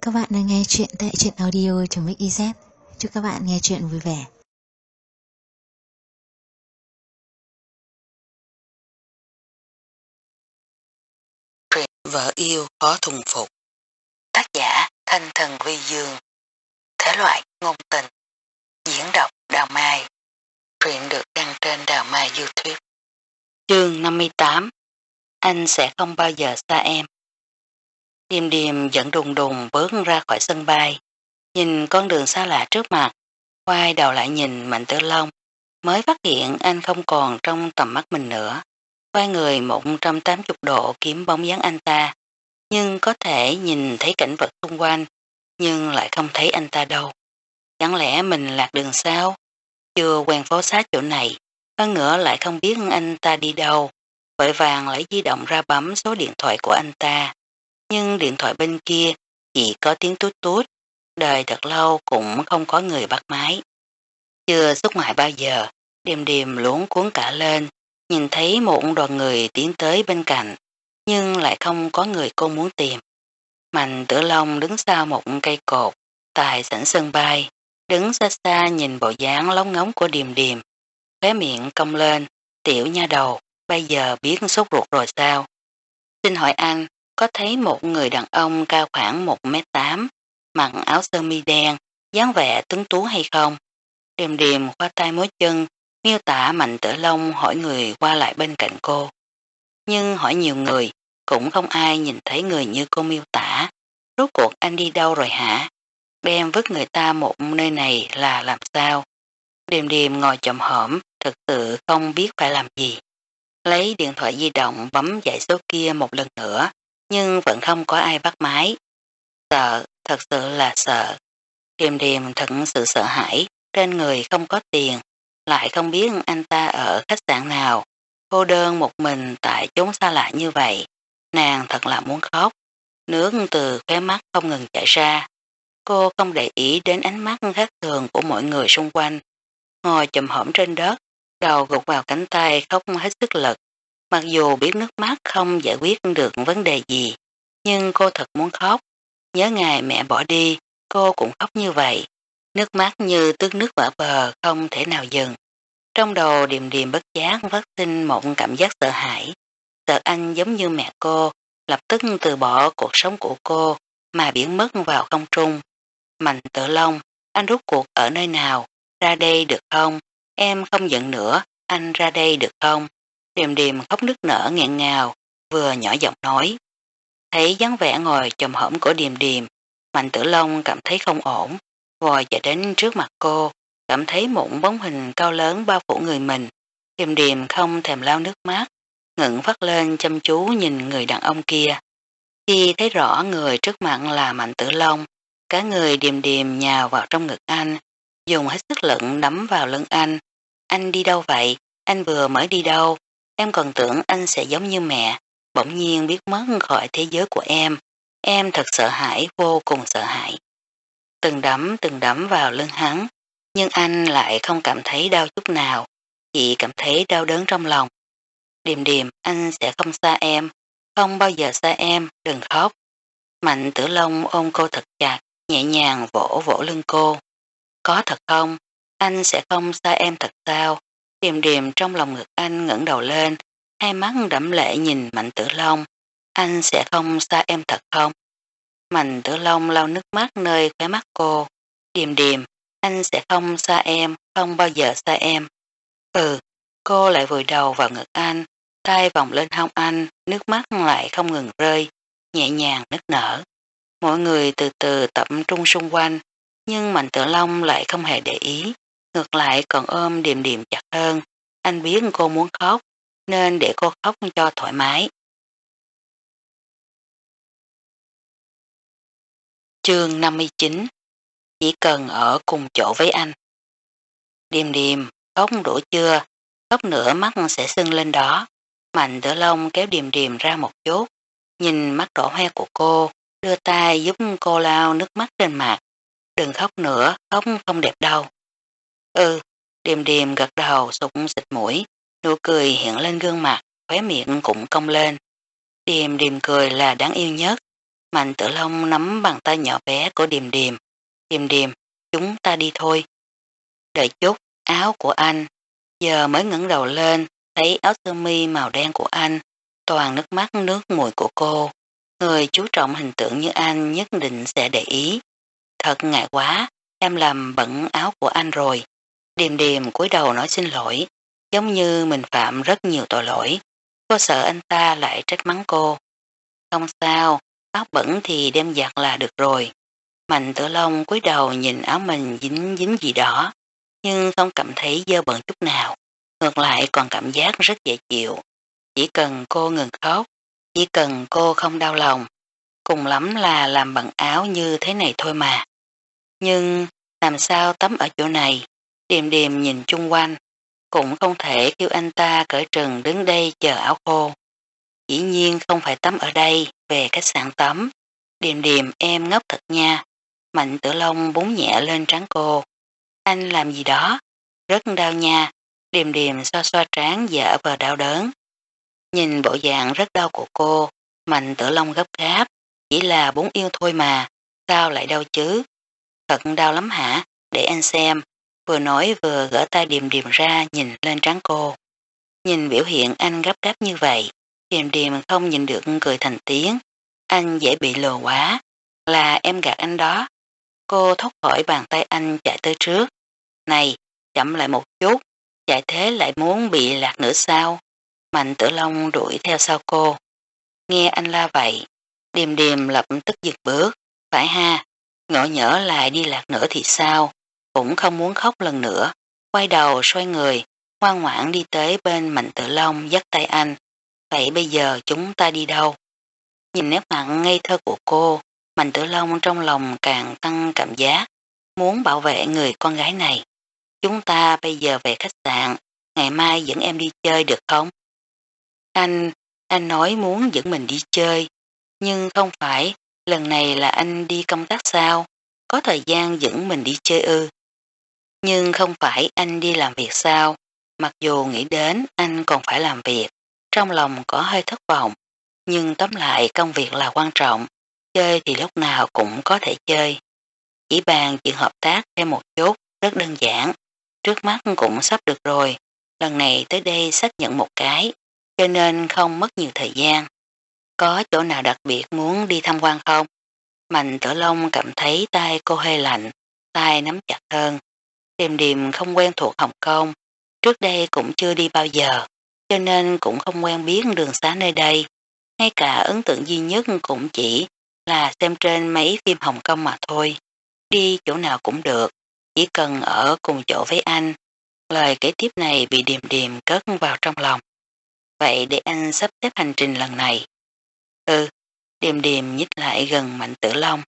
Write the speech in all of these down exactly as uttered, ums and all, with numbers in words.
các bạn đang nghe chuyện tại truyện audio.mixyz. Chúc các bạn nghe chuyện vui vẻ. Truyện Vợ yêu khó thuần phục. Tác giả Thanh Thần Vi Dương. Thể loại ngôn tình. Diễn đọc Đào Mai. Truyện được đăng trên Đào Mai YouTube. Chương năm mươi tám. Anh sẽ không bao giờ xa em. Điềm điềm dẫn đùng đùng bước ra khỏi sân bay. Nhìn con đường xa lạ trước mặt. Quay đầu lại nhìn Mạnh Tử Long. Mới phát hiện anh không còn trong tầm mắt mình nữa. Quay người một trăm tám mươi độ kiếm bóng dáng anh ta. Nhưng có thể nhìn thấy cảnh vật xung quanh, nhưng lại không thấy anh ta đâu. Chẳng lẽ mình lạc đường sao? Chưa quen phố xá chỗ này, hơn nữa lại không biết anh ta đi đâu. Vội vàng lấy di động ra bấm số điện thoại của anh ta. Nhưng điện thoại bên kia chỉ có tiếng tút tút, đời thật lâu cũng không có người bắt máy. Chưa xuất ngoại bao giờ, Điềm Điềm luống cuốn cả lên, nhìn thấy một đoàn người tiến tới bên cạnh, nhưng lại không có người cô muốn tìm. Mạnh Tử Long đứng sau một cây cột, tại sảnh sân bay, đứng xa xa nhìn bộ dáng lóng ngóng của Điềm Điềm, khóe miệng cong lên, tiểu nha đầu, bây giờ biết sốt ruột rồi sao? Xin hỏi anh, có thấy một người đàn ông cao khoảng một mét tám, mặc áo sơ mi đen, dáng vẻ tuấn tú hay không? Điềm Điềm khoa tay múa chân, miêu tả Mạnh Tử Long hỏi người qua lại bên cạnh cô. Nhưng hỏi nhiều người, cũng không ai nhìn thấy người như cô miêu tả. Rốt cuộc anh đi đâu rồi hả? Đem vứt người ta một nơi này là làm sao? Điềm Điềm ngồi chồm hổm, thực sự không biết phải làm gì. Lấy điện thoại di động bấm dãy số kia một lần nữa, nhưng vẫn không có ai bắt máy. Sợ, thật sự là sợ. Điềm Điềm thật sự sợ hãi, trên người không có tiền, lại không biết anh ta ở khách sạn nào. Cô đơn một mình tại chốn xa lạ như vậy, nàng thật là muốn khóc. Nước từ khóe mắt không ngừng chảy ra. Cô không để ý đến ánh mắt khác thường của mọi người xung quanh. Ngồi chùm hổm trên đất, đầu gục vào cánh tay khóc hết sức lực. Mặc dù biết nước mắt không giải quyết được vấn đề gì, nhưng cô thật muốn khóc. Nhớ ngày mẹ bỏ đi, cô cũng khóc như vậy. Nước mắt như tước nước vỡ bờ không thể nào dừng. Trong đầu Điềm Điềm bất giác phát sinh một cảm giác sợ hãi. Sợ anh giống như mẹ cô, lập tức từ bỏ cuộc sống của cô mà biến mất vào không trung. Mạnh Tử Long, anh rút cuộc ở nơi nào? Ra đây được không? Em không giận nữa, anh ra đây được không? Điềm Điềm khóc nức nở nghẹn ngào, vừa nhỏ giọng nói. Thấy dáng vẻ ngồi chồm hổm của Điềm Điềm, Mạnh Tử Long cảm thấy không ổn, vội chạy đến trước mặt cô, cảm thấy một bóng hình cao lớn bao phủ người mình. Điềm Điềm không thèm lau nước mắt, ngẩng phát lên chăm chú nhìn người đàn ông kia. Khi thấy rõ người trước mặt là Mạnh Tử Long, cả người Điềm Điềm nhào vào trong ngực anh, dùng hết sức lực đấm vào lưng anh. Anh đi đâu vậy? Anh vừa mới đi đâu? Em còn tưởng anh sẽ giống như mẹ, bỗng nhiên biết mất khỏi thế giới của em. Em thật sợ hãi, vô cùng sợ hãi. Từng đấm từng đấm vào lưng hắn, nhưng anh lại không cảm thấy đau chút nào, chỉ cảm thấy đau đớn trong lòng. Điềm Điềm, anh sẽ không xa em, không bao giờ xa em, đừng khóc. Mạnh Tử Long ôm cô thật chặt, nhẹ nhàng vỗ vỗ lưng cô. Có thật không? Anh sẽ không xa em thật sao? Điềm Điềm trong lòng ngực anh ngẩng đầu lên, hai mắt đẫm lệ nhìn Mạnh Tử Long. Anh sẽ không xa em thật không? Mạnh Tử Long lau nước mắt nơi khóe mắt cô. Điềm Điềm, anh sẽ không xa em, không bao giờ xa em. Ừ, cô lại vùi đầu vào ngực anh, tay vòng lên hông anh, nước mắt lại không ngừng rơi, nhẹ nhàng nức nở. Mọi người từ từ tập trung xung quanh, nhưng Mạnh Tử Long lại không hề để ý, ngược lại còn ôm Điềm Điềm chặt hơn. Anh biết cô muốn khóc, nên để cô khóc cho thoải mái. Chương năm mươi chín. Chỉ cần ở cùng chỗ với anh. Điềm Điềm, khóc đủ chưa? Khóc nữa mắt sẽ sưng lên đó. Mạnh Tử Long kéo Điềm Điềm ra một chút, nhìn mắt đỏ hoe của cô, đưa tay giúp cô lau nước mắt trên mặt. Đừng khóc nữa, khóc không đẹp đâu. Ừ, Điềm Điềm gật đầu sụt xịt mũi, nụ cười hiện lên gương mặt, khóe miệng cũng cong lên. Điềm Điềm cười là đáng yêu nhất. Mạnh Tử Long nắm bàn tay nhỏ bé của Điềm Điềm. Điềm Điềm, chúng ta đi thôi. Đợi chút, áo của anh. Giờ mới ngẩng đầu lên, thấy áo sơ mi màu đen của anh, toàn nước mắt nước mùi của cô. Người chú trọng hình tượng như anh nhất định sẽ để ý. Thật ngại quá, em làm bẩn áo của anh rồi. Điềm Điềm cúi đầu nói xin lỗi, giống như mình phạm rất nhiều tội lỗi. Cô sợ anh ta lại trách mắng cô. Không sao, áo bẩn thì đem giặt là được rồi. Mạnh Tử Long cúi đầu nhìn áo mình dính dính gì đó, nhưng không cảm thấy dơ bẩn chút nào. Ngược lại còn cảm giác rất dễ chịu. Chỉ cần cô ngừng khóc, chỉ cần cô không đau lòng, cùng lắm là làm bằng áo như thế này thôi mà. Nhưng làm sao tắm ở chỗ này? Điềm Điềm nhìn chung quanh, cũng không thể kêu anh ta cởi trần đứng đây chờ áo khô. Dĩ nhiên không phải tắm ở đây, về khách sạn tắm. Điềm Điềm em ngốc thật nha. Mạnh Tử Long búng nhẹ lên trán cô. Anh làm gì đó? Rất đau nha. Điềm Điềm xoa xoa trán dở vờ đau đớn. Nhìn bộ dạng rất đau của cô, Mạnh Tử Long gấp gáp. Chỉ là bún yêu thôi mà, sao lại đau chứ? Thật đau lắm hả? Để anh xem. Vừa nói vừa gỡ tay Điềm Điềm ra nhìn lên trán cô. Nhìn biểu hiện anh gấp gáp như vậy, Điềm Điềm không nhìn được cười thành tiếng. Anh dễ bị lừa quá, là em gạt anh đó. Cô thoát khỏi bàn tay anh chạy tới trước. Này, chậm lại một chút, chạy thế lại muốn bị lạc nữa sao? Mạnh Tử Long đuổi theo sau cô. Nghe anh la vậy, Điềm Điềm lập tức dừng bước. Phải ha, ngỡ nhỡ lại đi lạc nữa thì sao? Cũng không muốn khóc lần nữa. Quay đầu xoay người, ngoan ngoãn đi tới bên Mạnh Tử Long dắt tay anh. Vậy bây giờ chúng ta đi đâu? Nhìn nét mặt ngây thơ của cô, Mạnh Tử Long trong lòng càng tăng cảm giác, muốn bảo vệ người con gái này. Chúng ta bây giờ về khách sạn, ngày mai dẫn em đi chơi được không? Anh, anh nói muốn dẫn mình đi chơi, nhưng không phải, lần này là anh đi công tác sao? Có thời gian dẫn mình đi chơi ư? Nhưng không phải anh đi làm việc sao? Mặc dù nghĩ đến anh còn phải làm việc, trong lòng có hơi thất vọng, nhưng tóm lại công việc là quan trọng, chơi thì lúc nào cũng có thể chơi. Chỉ bàn chuyện hợp tác thêm một chút, rất đơn giản, trước mắt cũng sắp được rồi, lần này tới đây xác nhận một cái, cho nên không mất nhiều thời gian. Có chỗ nào đặc biệt muốn đi tham quan không? Mạnh Tử Long cảm thấy tay cô hơi lạnh, tay nắm chặt hơn. Điềm Điềm không quen thuộc Hồng Kông, trước đây cũng chưa đi bao giờ, cho nên cũng không quen biết đường xá nơi đây. Ngay cả ấn tượng duy nhất cũng chỉ là xem trên mấy phim Hồng Kông mà thôi. Đi chỗ nào cũng được, chỉ cần ở cùng chỗ với anh. Lời kế tiếp này bị Điềm Điềm cất vào trong lòng. Vậy để anh sắp xếp hành trình lần này. Ừ, Điềm Điềm nhích lại gần Mạnh Tử Long.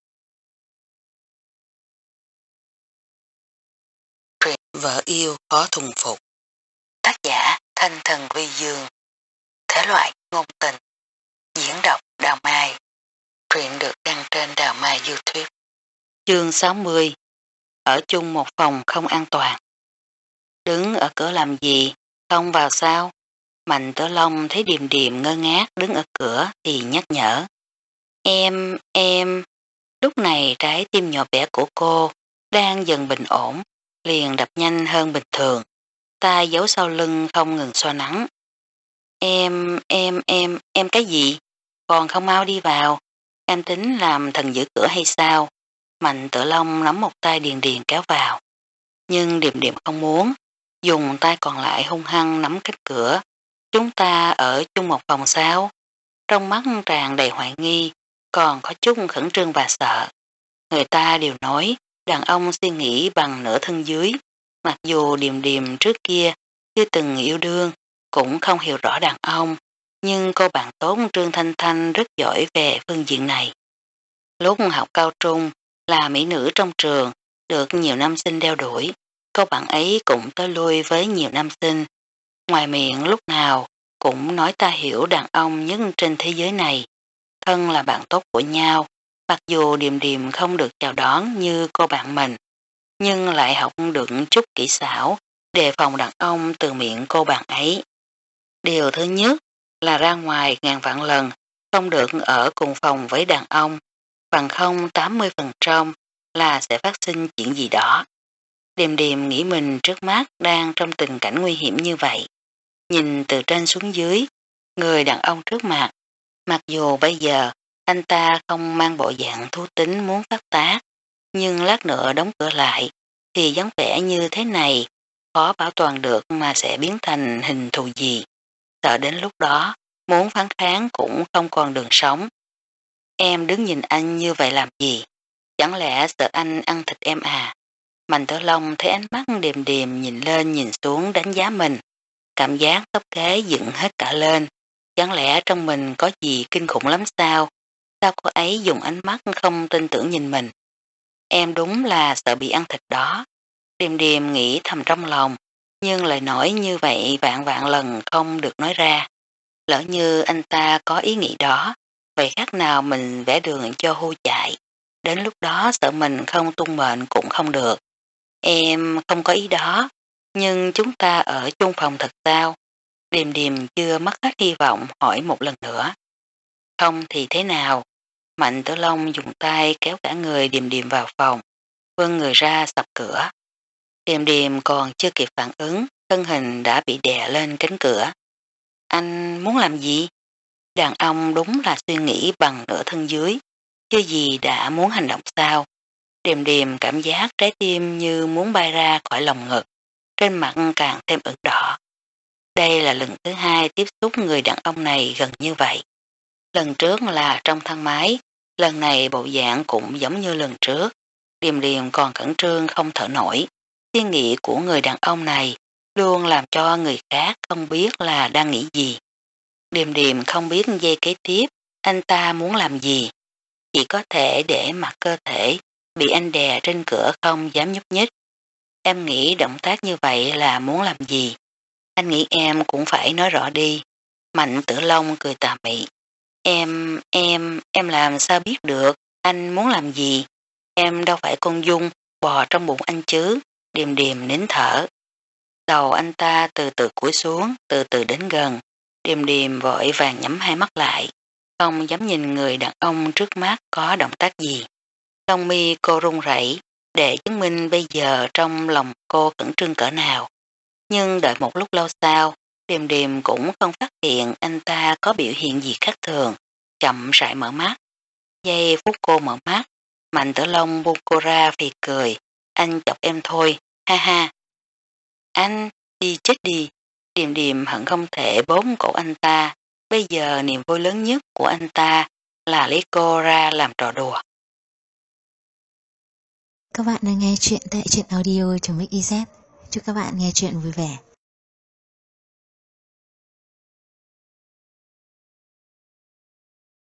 Truyện Vợ yêu khó thuần phục. Tác giả Thanh Thần Vi Dương. Thể loại ngôn tình. Diễn đọc Đào Mai. Truyện được đăng trên Đào Mai YouTube. Chương sáu mươi. Ở chung một phòng không an toàn. Đứng ở cửa làm gì? Không vào sao? Mạnh Tử Long thấy Điềm Điềm ngơ ngác đứng ở cửa thì nhắc nhở. Em, em... Lúc này trái tim nhỏ bé của cô đang dần bình ổn, liền đập nhanh hơn bình thường. Tay giấu sau lưng không ngừng xoa nắng. Em, em, em, em cái gì? Còn không mau đi vào. Em tính làm thần giữ cửa hay sao? Mạnh Tử Long nắm một tay Điềm Điềm kéo vào. Nhưng Điềm Điềm không muốn, dùng tay còn lại hung hăng nắm cánh cửa. Chúng ta ở chung một phòng sao? Trong mắt tràn đầy hoài nghi, còn có chút khẩn trương và sợ. Người ta đều nói đàn ông suy nghĩ bằng nửa thân dưới, mặc dù Điềm Điềm trước kia chưa từng yêu đương, cũng không hiểu rõ đàn ông, nhưng cô bạn tốt Trương Thanh Thanh rất giỏi về phương diện này. Lúc học cao trung là mỹ nữ trong trường, được nhiều nam sinh đeo đuổi, cô bạn ấy cũng tới lui với nhiều nam sinh. Ngoài miệng lúc nào cũng nói ta hiểu đàn ông nhất trên thế giới này, thân là bạn tốt của nhau. Mặc dù Điềm Điềm không được chào đón như cô bạn mình, nhưng lại học được chút kỹ xảo đề phòng đàn ông từ miệng cô bạn ấy. Điều thứ nhất là ra ngoài ngàn vạn lần không được ở cùng phòng với đàn ông, bằng không tám mươi phần trăm là sẽ phát sinh chuyện gì đó. Điềm điềm nghĩ mình trước mắt đang trong tình cảnh nguy hiểm như vậy. Nhìn từ trên xuống dưới, người đàn ông trước mặt, mặc dù bây giờ anh ta không mang bộ dạng thú tính muốn phát tác, nhưng lát nữa đóng cửa lại, thì dáng vẻ như thế này, khó bảo toàn được mà sẽ biến thành hình thù gì. Sợ đến lúc đó, muốn phản kháng cũng không còn đường sống. Em đứng nhìn anh như vậy làm gì? Chẳng lẽ sợ anh ăn thịt em à? Mạnh Tử Long thấy ánh mắt điềm điềm nhìn lên nhìn xuống đánh giá mình. Cảm giác tóc gáy dựng hết cả lên. Chẳng lẽ trong mình có gì kinh khủng lắm sao? Sao cô ấy dùng ánh mắt không tin tưởng nhìn mình? Em đúng là sợ bị ăn thịt đó. Điềm điềm nghĩ thầm trong lòng, nhưng lời nói như vậy vạn vạn lần không được nói ra. Lỡ như anh ta có ý nghĩ đó, vậy khác nào mình vẽ đường cho hưu chạy. Đến lúc đó sợ mình không tung mệnh cũng không được. Em không có ý đó, nhưng chúng ta ở chung phòng thật sao? Điềm điềm chưa mất hết hy vọng hỏi một lần nữa. Không thì thế nào? Mạnh Tử Long dùng tay kéo cả người điềm điềm vào phòng, vươn người ra sập cửa. Điềm điềm còn chưa kịp phản ứng, thân hình đã bị đè lên cánh cửa. Anh muốn làm gì? Đàn ông đúng là suy nghĩ bằng nửa thân dưới, chứ gì đã muốn hành động sao? Điềm điềm cảm giác trái tim như muốn bay ra khỏi lòng ngực, trên mặt càng thêm ửng đỏ. Đây là lần thứ hai tiếp xúc người đàn ông này gần như vậy. Lần trước là trong thang máy, lần này bộ dạng cũng giống như lần trước. Điềm điềm còn khẩn trương không thở nổi. Suy nghĩ của người đàn ông này luôn làm cho người khác không biết là đang nghĩ gì. Điềm điềm không biết giây kế tiếp anh ta muốn làm gì. Chỉ có thể để mặc cơ thể bị anh đè trên cửa không dám nhúc nhích. Em nghĩ động tác như vậy là muốn làm gì? Anh nghĩ em cũng phải nói rõ đi. Mạnh Tử Long cười tà mị. Em, em, em làm sao biết được anh muốn làm gì? Em đâu phải con dung bò trong bụng anh chứ. Điềm điềm nín thở. Đầu anh ta từ từ cúi xuống, từ từ đến gần. Điềm điềm vội vàng nhắm hai mắt lại, không dám nhìn người đàn ông trước mắt có động tác gì. Lông mi cô run rẩy để chứng minh bây giờ trong lòng cô khẩn trương cỡ nào. Nhưng đợi một lúc lâu sau, Điềm điềm cũng không phát hiện anh ta có biểu hiện gì khác thường, chậm rãi mở mắt. Giây phút cô mở mắt, Mạnh Tử Long buông cô ra phì cười. Anh chọc em thôi, ha ha. Anh, đi chết đi. Điềm điềm hận không thể bóp cổ anh ta. Bây giờ niềm vui lớn nhất của anh ta là lấy cô ra làm trò đùa. Các bạn đang nghe chuyện tại truyện audio.mixyz. Chúc các bạn nghe chuyện vui vẻ.